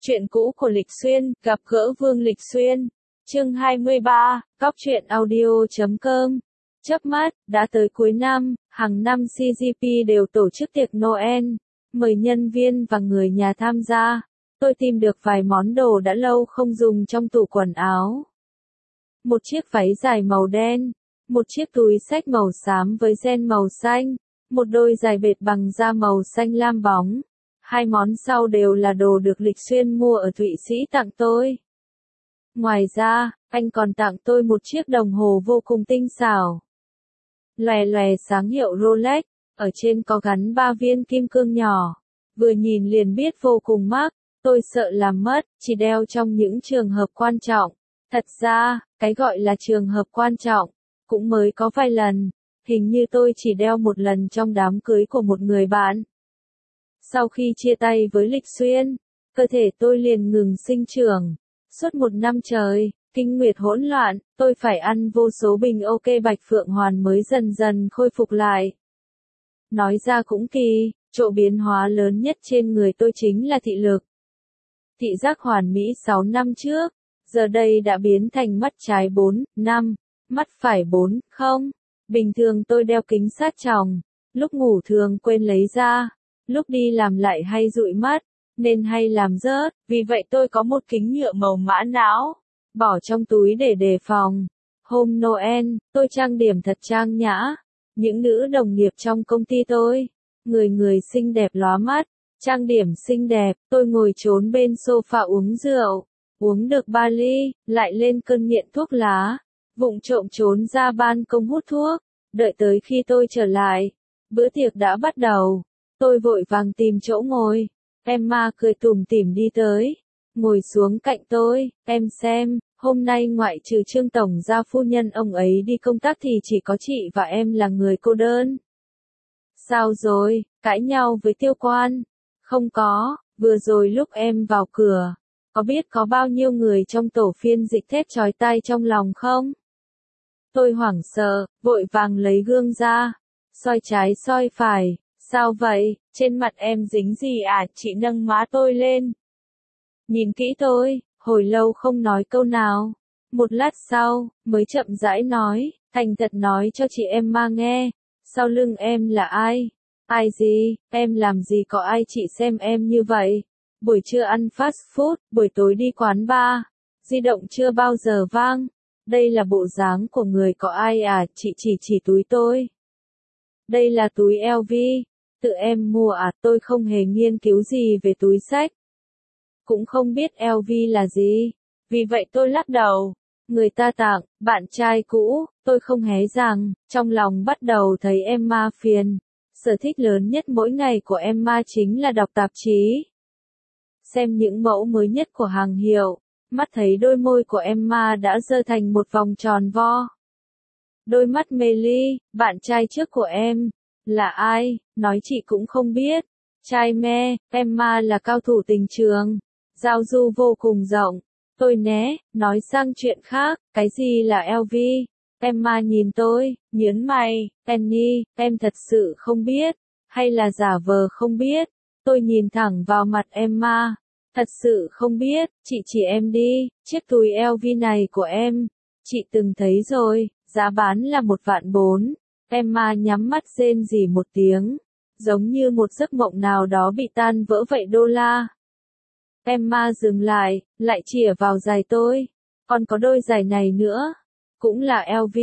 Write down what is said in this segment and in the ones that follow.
Chuyện cũ của Lịch Xuyên, gặp gỡ Vương Lịch Xuyên. Chương 23, Góc truyện audio.com. Chớp mắt, đã tới cuối năm, hàng năm CGP đều tổ chức tiệc Noel, mời nhân viên và người nhà tham gia. Tôi tìm được vài món đồ đã lâu không dùng trong tủ quần áo. Một chiếc váy dài màu đen, một chiếc túi xách màu xám với ren màu xanh, một đôi giày bệt bằng da màu xanh lam bóng. Hai món sau đều là đồ được Lịch Xuyên mua ở Thụy Sĩ tặng tôi. Ngoài ra, anh còn tặng tôi một chiếc đồng hồ vô cùng tinh xảo. Lòe lòe sáng hiệu Rolex, ở trên có gắn 3 viên kim cương nhỏ. Vừa nhìn liền biết vô cùng mắc, tôi sợ làm mất, chỉ đeo trong những trường hợp quan trọng. Thật ra, cái gọi là trường hợp quan trọng, cũng mới có vài lần. Hình như tôi chỉ đeo một lần trong đám cưới của một người bạn. Sau khi chia tay với Lịch Xuyên, cơ thể tôi liền ngừng sinh trưởng. Suốt một năm trời, kinh nguyệt hỗn loạn, tôi phải ăn vô số bình ok Bạch Phượng Hoàn mới dần dần khôi phục lại. Nói ra cũng kỳ, chỗ biến hóa lớn nhất trên người tôi chính là thị lực. Thị giác hoàn mỹ 6 năm trước, giờ đây đã biến thành mắt trái 4, 5, mắt phải 4, 0. Bình thường tôi đeo kính sát tròng, lúc ngủ thường quên lấy ra. Lúc đi làm lại hay dụi mắt, nên hay làm rớt, vì vậy tôi có một kính nhựa màu mã não, bỏ trong túi để đề phòng. Hôm Noel, tôi trang điểm thật trang nhã. Những nữ đồng nghiệp trong công ty tôi, người người xinh đẹp lóa mắt, trang điểm xinh đẹp, tôi ngồi trốn bên sofa uống rượu, uống được 3 ly, lại lên cơn nghiện thuốc lá, vụng trộm trốn ra ban công hút thuốc, đợi tới khi tôi trở lại, bữa tiệc đã bắt đầu. Tôi vội vàng tìm chỗ ngồi, Emma cười tủm tỉm đi tới, ngồi xuống cạnh tôi, em xem, hôm nay ngoại trừ Trương Tổng gia phu nhân ông ấy đi công tác thì chỉ có chị và em là người cô đơn. Sao rồi, cãi nhau với Tiêu Quan? Không có, vừa rồi lúc em vào cửa, có biết có bao nhiêu người trong tổ phiên dịch thét chói tai trong lòng không? Tôi hoảng sợ, vội vàng lấy gương ra, soi trái soi phải. Sao vậy, trên mặt em dính gì à? Chị nâng má tôi lên. Nhìn kỹ tôi, hồi lâu không nói câu nào. Một lát sau, mới chậm rãi nói, thành thật nói cho chị Emma nghe. Sau lưng em là ai? Ai gì, em làm gì có ai chị xem em như vậy? Buổi trưa ăn fast food, buổi tối đi quán bar. Di động chưa bao giờ vang. Đây là bộ dáng của người có ai à? Chị chỉ túi tôi. Đây là túi LV. Tự em mua à? Tôi không hề nghiên cứu gì về túi xách. Cũng không biết LV là gì. Vì vậy tôi lắc đầu. Người ta tặng, bạn trai cũ, tôi không hé rằng, trong lòng bắt đầu thấy Emma phiền. Sở thích lớn nhất mỗi ngày của Emma chính là đọc tạp chí. Xem những mẫu mới nhất của hàng hiệu, mắt thấy đôi môi của Emma đã giơ thành một vòng tròn vo. Đôi mắt mê ly, bạn trai trước của em. Là ai, nói chị cũng không biết. Trai me, Emma là cao thủ tình trường. Giao du vô cùng rộng. Tôi né, nói sang chuyện khác, cái gì là LV? Emma nhìn tôi, nhớn mày, Penny, em thật sự không biết, hay là giả vờ không biết? Tôi nhìn thẳng vào mặt Emma, thật sự không biết, chị chỉ em đi, chiếc túi LV này của em, chị từng thấy rồi, giá bán là 1.400.000. Emma nhắm mắt rên rỉ một tiếng, giống như một giấc mộng nào đó bị tan vỡ vậy. Đô la. Emma dừng lại chìa vào giày tôi. Còn có đôi giày này nữa, cũng là LV,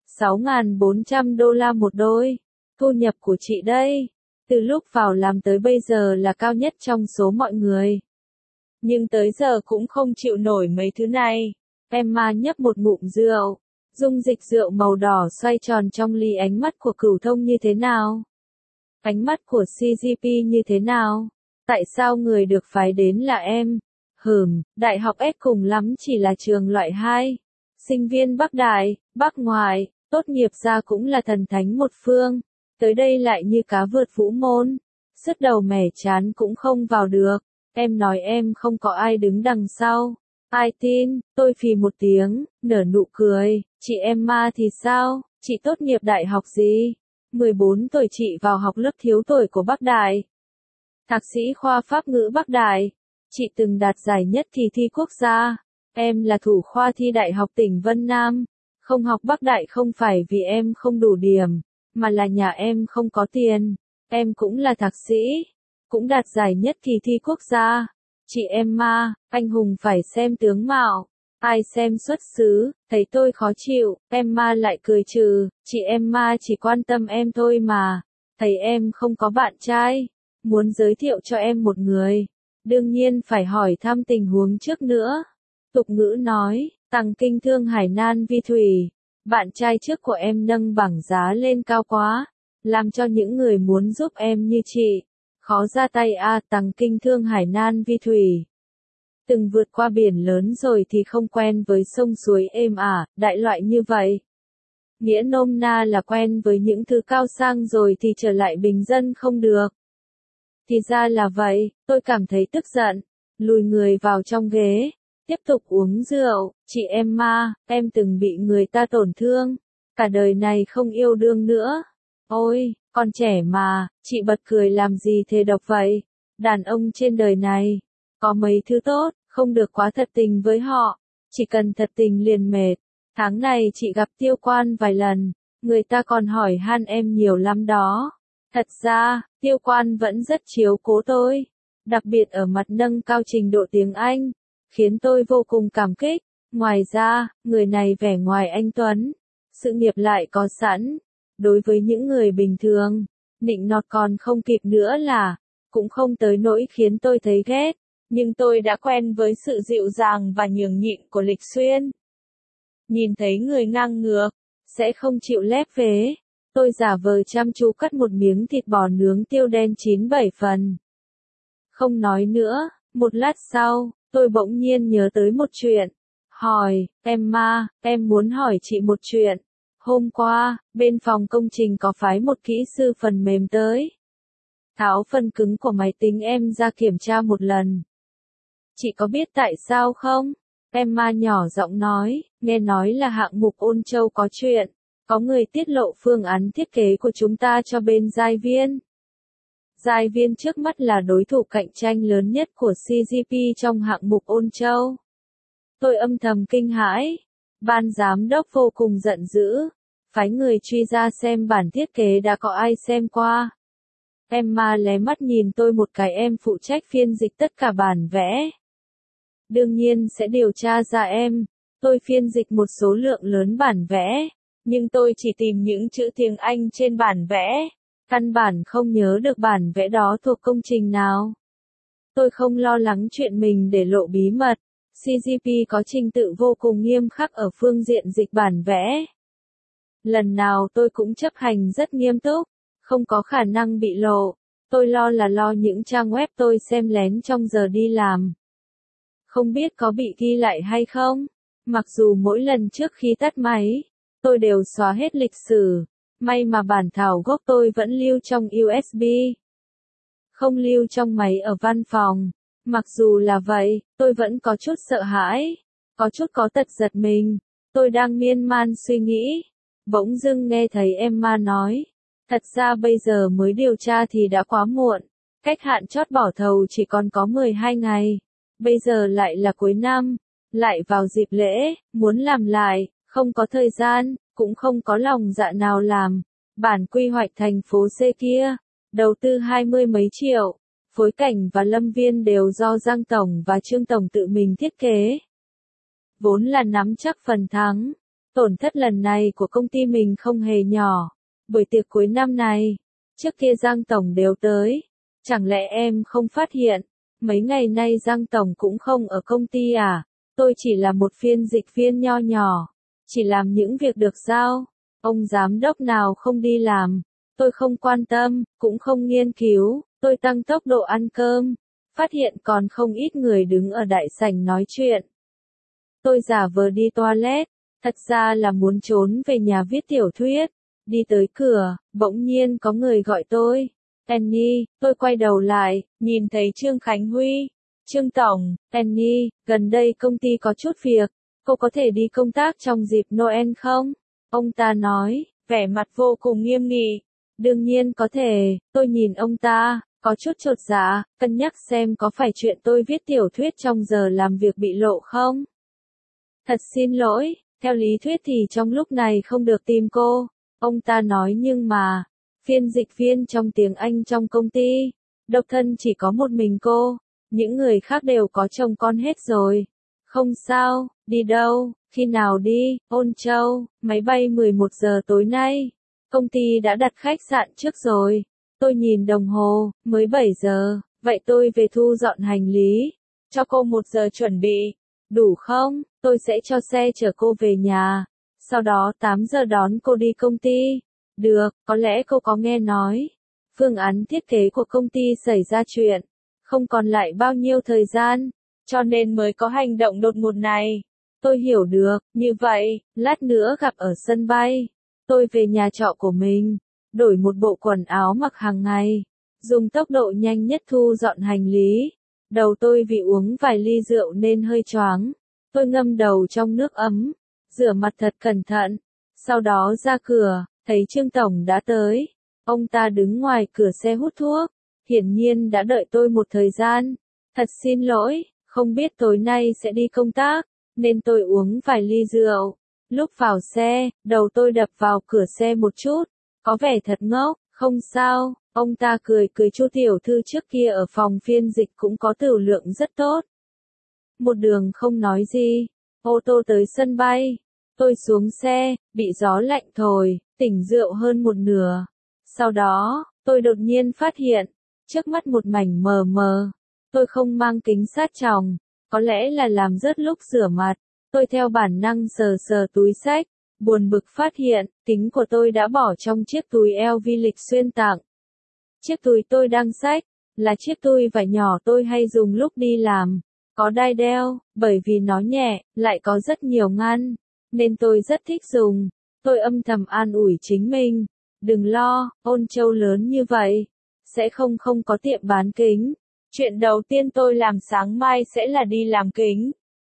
6.400 đô la một đôi. Thu nhập của chị đây, từ lúc vào làm tới bây giờ là cao nhất trong số mọi người. Nhưng tới giờ cũng không chịu nổi mấy thứ này. Emma nhấp một ngụm rượu. Dung dịch rượu màu đỏ xoay tròn trong ly. Ánh mắt của Cửu Thông như thế nào? Ánh mắt của CGP như thế nào? Tại sao người được phái đến là em? Đại học S cùng lắm chỉ là trường loại 2. Sinh viên Bắc Đại, Bắc Ngoại, tốt nghiệp ra cũng là thần thánh một phương. Tới đây lại như cá vượt vũ môn. Sứt đầu mẻ chán cũng không vào được. Em nói em không có ai đứng đằng sau. Ai tin? Tôi phì một tiếng, nở nụ cười. Chị Emma thì sao? Chị tốt nghiệp đại học gì? 14 tuổi chị vào học lớp thiếu tuổi của Bắc Đại. Thạc sĩ khoa Pháp ngữ Bắc Đại. Chị từng đạt giải nhất kỳ thi quốc gia. Em là thủ khoa thi Đại học tỉnh Vân Nam. Không học Bắc Đại không phải vì em không đủ điểm, mà là nhà em không có tiền. Em cũng là thạc sĩ, cũng đạt giải nhất kỳ thi quốc gia. Chị Emma, anh hùng phải xem tướng mạo, ai xem xuất xứ. Thấy tôi khó chịu, Emma lại cười trừ, chị Emma chỉ quan tâm em thôi mà. Thấy em không có bạn trai, muốn giới thiệu cho em một người. Đương nhiên phải hỏi thăm tình huống trước nữa. Tục ngữ nói, tăng kinh thương hải nan vi thủy. Bạn trai trước của em nâng bảng giá lên cao quá, làm cho những người muốn giúp em như chị khó ra tay tăng kinh thương hải nan vi thủy. Từng vượt qua biển lớn rồi thì không quen với sông suối êm ả, đại loại như vậy. Nghĩa nôm na là quen với những thứ cao sang rồi thì trở lại bình dân không được. Thì ra là vậy, tôi cảm thấy tức giận, lùi người vào trong ghế, tiếp tục uống rượu. Chị Emma, em từng bị người ta tổn thương, cả đời này không yêu đương nữa. Ôi, còn trẻ mà, chị bật cười làm gì thế độc vậy? Đàn ông trên đời này, có mấy thứ tốt, không được quá thật tình với họ, chỉ cần thật tình liền mệt. Tháng này chị gặp Tiêu Quan vài lần, người ta còn hỏi han em nhiều lắm đó. Thật ra, Tiêu Quan vẫn rất chiếu cố tôi, đặc biệt ở mặt nâng cao trình độ tiếng Anh, khiến tôi vô cùng cảm kích. Ngoài ra, người này vẻ ngoài anh tuấn, sự nghiệp lại có sẵn. Đối với những người bình thường, nịnh nọt còn không kịp nữa là, cũng không tới nỗi khiến tôi thấy ghét. Nhưng tôi đã quen với sự dịu dàng và nhường nhịn của Lịch Xuyên. Nhìn thấy người ngang ngược, sẽ không chịu lép vế. Tôi giả vờ chăm chú cắt một miếng thịt bò nướng tiêu đen 9-7 phần. Không nói nữa, một lát sau, tôi bỗng nhiên nhớ tới một chuyện. Hỏi, Emma, em muốn hỏi chị một chuyện. Hôm qua, bên phòng công trình có phái một kỹ sư phần mềm tới. Tháo phần cứng của máy tính em ra kiểm tra một lần. Chị có biết tại sao không? Emma nhỏ giọng nói, nghe nói là hạng mục Ôn Châu có chuyện. Có người tiết lộ phương án thiết kế của chúng ta cho bên Giai Viên. Giai Viên trước mắt là đối thủ cạnh tranh lớn nhất của CGP trong hạng mục Ôn Châu. Tôi âm thầm kinh hãi. Ban giám đốc vô cùng giận dữ. Phái người truy ra xem bản thiết kế đã có ai xem qua. Emma lé mắt nhìn tôi một cái, em phụ trách phiên dịch tất cả bản vẽ. Đương nhiên sẽ điều tra ra em. Tôi phiên dịch một số lượng lớn bản vẽ. Nhưng tôi chỉ tìm những chữ tiếng Anh trên bản vẽ. Căn bản không nhớ được bản vẽ đó thuộc công trình nào. Tôi không lo lắng chuyện mình để lộ bí mật. CGP có trình tự vô cùng nghiêm khắc ở phương diện dịch bản vẽ. Lần nào tôi cũng chấp hành rất nghiêm túc, không có khả năng bị lộ. Tôi lo là lo những trang web tôi xem lén trong giờ đi làm. Không biết có bị ghi lại hay không? Mặc dù mỗi lần trước khi tắt máy, tôi đều xóa hết lịch sử. May mà bản thảo gốc tôi vẫn lưu trong USB. Không lưu trong máy ở văn phòng. Mặc dù là vậy, tôi vẫn có chút sợ hãi. Có chút có tật giật mình. Tôi đang miên man suy nghĩ. Bỗng dưng nghe thấy Emma nói. Thật ra bây giờ mới điều tra thì đã quá muộn. Cách hạn chót bỏ thầu chỉ còn có 12 ngày. Bây giờ lại là cuối năm. Lại vào dịp lễ, muốn làm lại, không có thời gian, cũng không có lòng dạ nào làm. Bản quy hoạch thành phố C kia, đầu tư 20 mấy triệu. Phối cảnh và lâm viên đều do Giang Tổng và Trương Tổng tự mình thiết kế. Vốn là nắm chắc phần thắng. Tổn thất lần này của công ty mình không hề nhỏ. Buổi tiệc cuối năm này, trước kia Giang Tổng đều tới. Chẳng lẽ em không phát hiện? Mấy ngày nay Giang Tổng cũng không ở công ty à? Tôi chỉ là một phiên dịch viên nho nhỏ. Chỉ làm những việc được giao. Ông giám đốc nào không đi làm. Tôi không quan tâm, cũng không nghiên cứu. Tôi tăng tốc độ ăn cơm. Phát hiện còn không ít người đứng ở đại sảnh nói chuyện. Tôi giả vờ đi toilet. Thật ra là muốn trốn về nhà viết tiểu thuyết. Đi tới cửa, bỗng nhiên có người gọi tôi. Penny, tôi quay đầu lại, nhìn thấy Trương Khánh Huy. Trương Tổng, Penny, gần đây công ty có chút việc. Cô có thể đi công tác trong dịp Noel không? Ông ta nói, vẻ mặt vô cùng nghiêm nghị. Đương nhiên có thể, tôi nhìn ông ta, có chút chột dạ, cân nhắc xem có phải chuyện tôi viết tiểu thuyết trong giờ làm việc bị lộ không. Thật xin lỗi, theo lý thuyết thì trong lúc này không được tìm cô, ông ta nói, nhưng mà, phiên dịch viên trong tiếng Anh trong công ty, độc thân chỉ có một mình cô, những người khác đều có chồng con hết rồi. Không sao, đi đâu, khi nào đi, Ôn Châu, máy bay 11 giờ tối nay. Công ty đã đặt khách sạn trước rồi. Tôi nhìn đồng hồ, mới 7 giờ, vậy tôi về thu dọn hành lý. Cho cô 1 giờ chuẩn bị. Đủ không? Tôi sẽ cho xe chở cô về nhà. Sau đó 8 giờ đón cô đi công ty. Được, có lẽ cô có nghe nói. Phương án thiết kế của công ty xảy ra chuyện. Không còn lại bao nhiêu thời gian. Cho nên mới có hành động đột ngột này. Tôi hiểu được, như vậy, lát nữa gặp ở sân bay. Tôi về nhà trọ của mình, đổi một bộ quần áo mặc hàng ngày, dùng tốc độ nhanh nhất thu dọn hành lý. Đầu tôi vì uống vài ly rượu nên hơi choáng. Tôi ngâm đầu trong nước ấm, rửa mặt thật cẩn thận. Sau đó ra cửa, thấy Trương Tổng đã tới. Ông ta đứng ngoài cửa xe hút thuốc, hiển nhiên đã đợi tôi một thời gian. Thật xin lỗi, không biết tối nay sẽ đi công tác, nên tôi uống vài ly rượu. Lúc vào xe, đầu tôi đập vào cửa xe một chút, có vẻ thật ngốc. Không sao, ông ta cười cười, Chu tiểu thư trước kia ở phòng phiên dịch cũng có tửu lượng rất tốt. Một đường không nói gì, ô tô tới sân bay. Tôi xuống xe, bị gió lạnh thổi, tỉnh rượu hơn một nửa. Sau đó, tôi đột nhiên phát hiện, trước mắt một mảnh mờ mờ. Tôi không mang kính sát tròng, có lẽ là làm rớt lúc rửa mặt. Tôi theo bản năng sờ sờ túi xách, buồn bực phát hiện, kính của tôi đã bỏ trong chiếc túi LV Lịch Xuyên tặng. Chiếc túi tôi đang xách, là chiếc túi vải nhỏ tôi hay dùng lúc đi làm, có đai đeo, bởi vì nó nhẹ, lại có rất nhiều ngăn, nên tôi rất thích dùng. Tôi âm thầm an ủi chính mình, đừng lo, Ôn Châu lớn như vậy, sẽ không có tiệm bán kính. Chuyện đầu tiên tôi làm sáng mai sẽ là đi làm kính.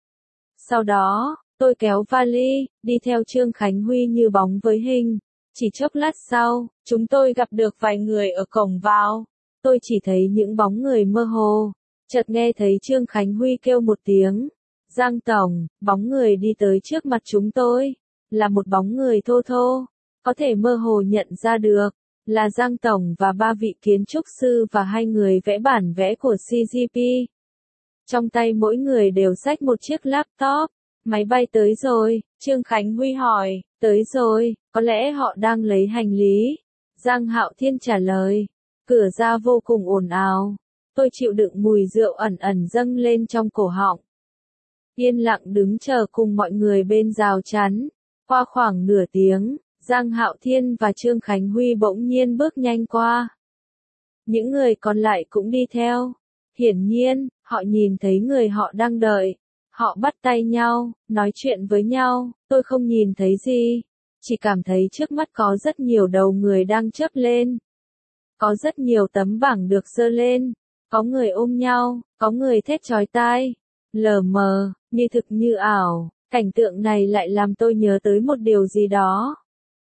Sau đó, tôi kéo vali, đi theo Trương Khánh Huy như bóng với hình. Chỉ chốc lát sau, chúng tôi gặp được vài người ở cổng vào. Tôi chỉ thấy những bóng người mơ hồ. Chợt nghe thấy Trương Khánh Huy kêu một tiếng. Giang Tổng, bóng người đi tới trước mặt chúng tôi. Là một bóng người thô thô. Có thể mơ hồ nhận ra được. Là Giang Tổng và 3 vị kiến trúc sư và 2 người vẽ bản vẽ của CGP. Trong tay mỗi người đều xách một chiếc laptop. Máy bay tới rồi, Trương Khánh Huy hỏi, tới rồi, có lẽ họ đang lấy hành lý. Giang Hạo Thiên trả lời, cửa ra vô cùng ồn ào. Tôi chịu đựng mùi rượu ẩn ẩn dâng lên trong cổ họng. Yên lặng đứng chờ cùng mọi người bên rào chắn. Qua khoảng nửa tiếng, Giang Hạo Thiên và Trương Khánh Huy bỗng nhiên bước nhanh qua. Những người còn lại cũng đi theo. Hiển nhiên, họ nhìn thấy người họ đang đợi. Họ bắt tay nhau, nói chuyện với nhau, tôi không nhìn thấy gì. Chỉ cảm thấy trước mắt có rất nhiều đầu người đang chớp lên. Có rất nhiều tấm bảng được giơ lên. Có người ôm nhau, có người thét chói tai. Lờ mờ, như thực như ảo, cảnh tượng này lại làm tôi nhớ tới một điều gì đó.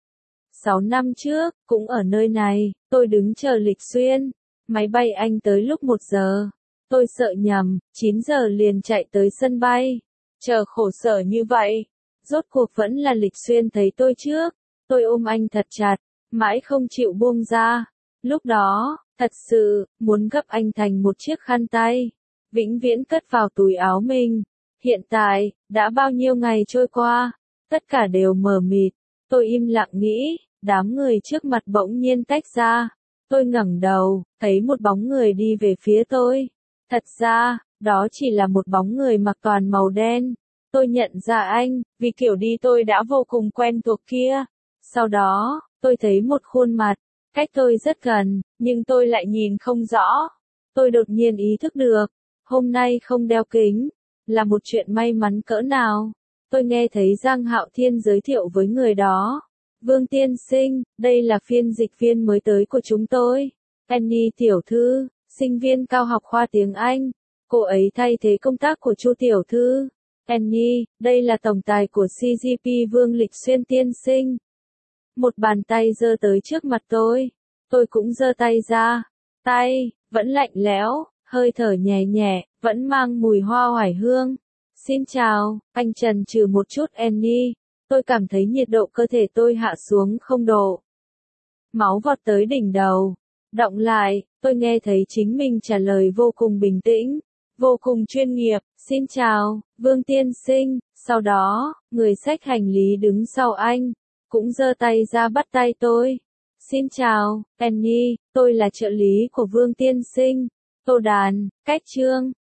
6 năm trước, cũng ở nơi này, tôi đứng chờ Lịch Xuyên. Máy bay Anh tới lúc 1 giờ. Tôi sợ nhầm, 9 giờ liền chạy tới sân bay. Chờ khổ sở như vậy. Rốt cuộc vẫn là Lịch Xuyên thấy tôi trước. Tôi ôm anh thật chặt, mãi không chịu buông ra. Lúc đó, thật sự, muốn gấp anh thành một chiếc khăn tay. Vĩnh viễn cất vào túi áo mình. Hiện tại, đã bao nhiêu ngày trôi qua, tất cả đều mờ mịt. Tôi im lặng nghĩ, đám người trước mặt bỗng nhiên tách ra. Tôi ngẩng đầu, thấy một bóng người đi về phía tôi. Thật ra, đó chỉ là một bóng người mặc toàn màu đen. Tôi nhận ra anh, vì kiểu đi tôi đã vô cùng quen thuộc kia. Sau đó, tôi thấy một khuôn mặt, cách tôi rất gần, nhưng tôi lại nhìn không rõ. Tôi đột nhiên ý thức được, hôm nay không đeo kính, là một chuyện may mắn cỡ nào. Tôi nghe thấy Giang Hạo Thiên giới thiệu với người đó. Vương tiên sinh, đây là phiên dịch viên mới tới của chúng tôi. Annie tiểu thư, sinh viên cao học khoa tiếng Anh. Cô ấy thay thế công tác của Chu tiểu thư. Annie, đây là tổng tài của CGP Vương Lịch Xuyên tiên sinh. Một bàn tay giơ tới trước mặt tôi. Tôi cũng giơ tay ra. Tay, vẫn lạnh lẽo, hơi thở nhẹ nhẹ, vẫn mang mùi hoa oải hương. Xin chào, anh chần chừ một chút Annie. Tôi cảm thấy nhiệt độ cơ thể tôi hạ xuống 0 độ. Máu vọt tới đỉnh đầu. Đọng lại, tôi nghe thấy chính mình trả lời vô cùng bình tĩnh, vô cùng chuyên nghiệp. Xin chào, Vương tiên sinh. Sau đó, người xách hành lý đứng sau anh, cũng giơ tay ra bắt tay tôi. Xin chào, Annie, tôi là trợ lý của Vương tiên sinh. Tô Đàn, cách Trương.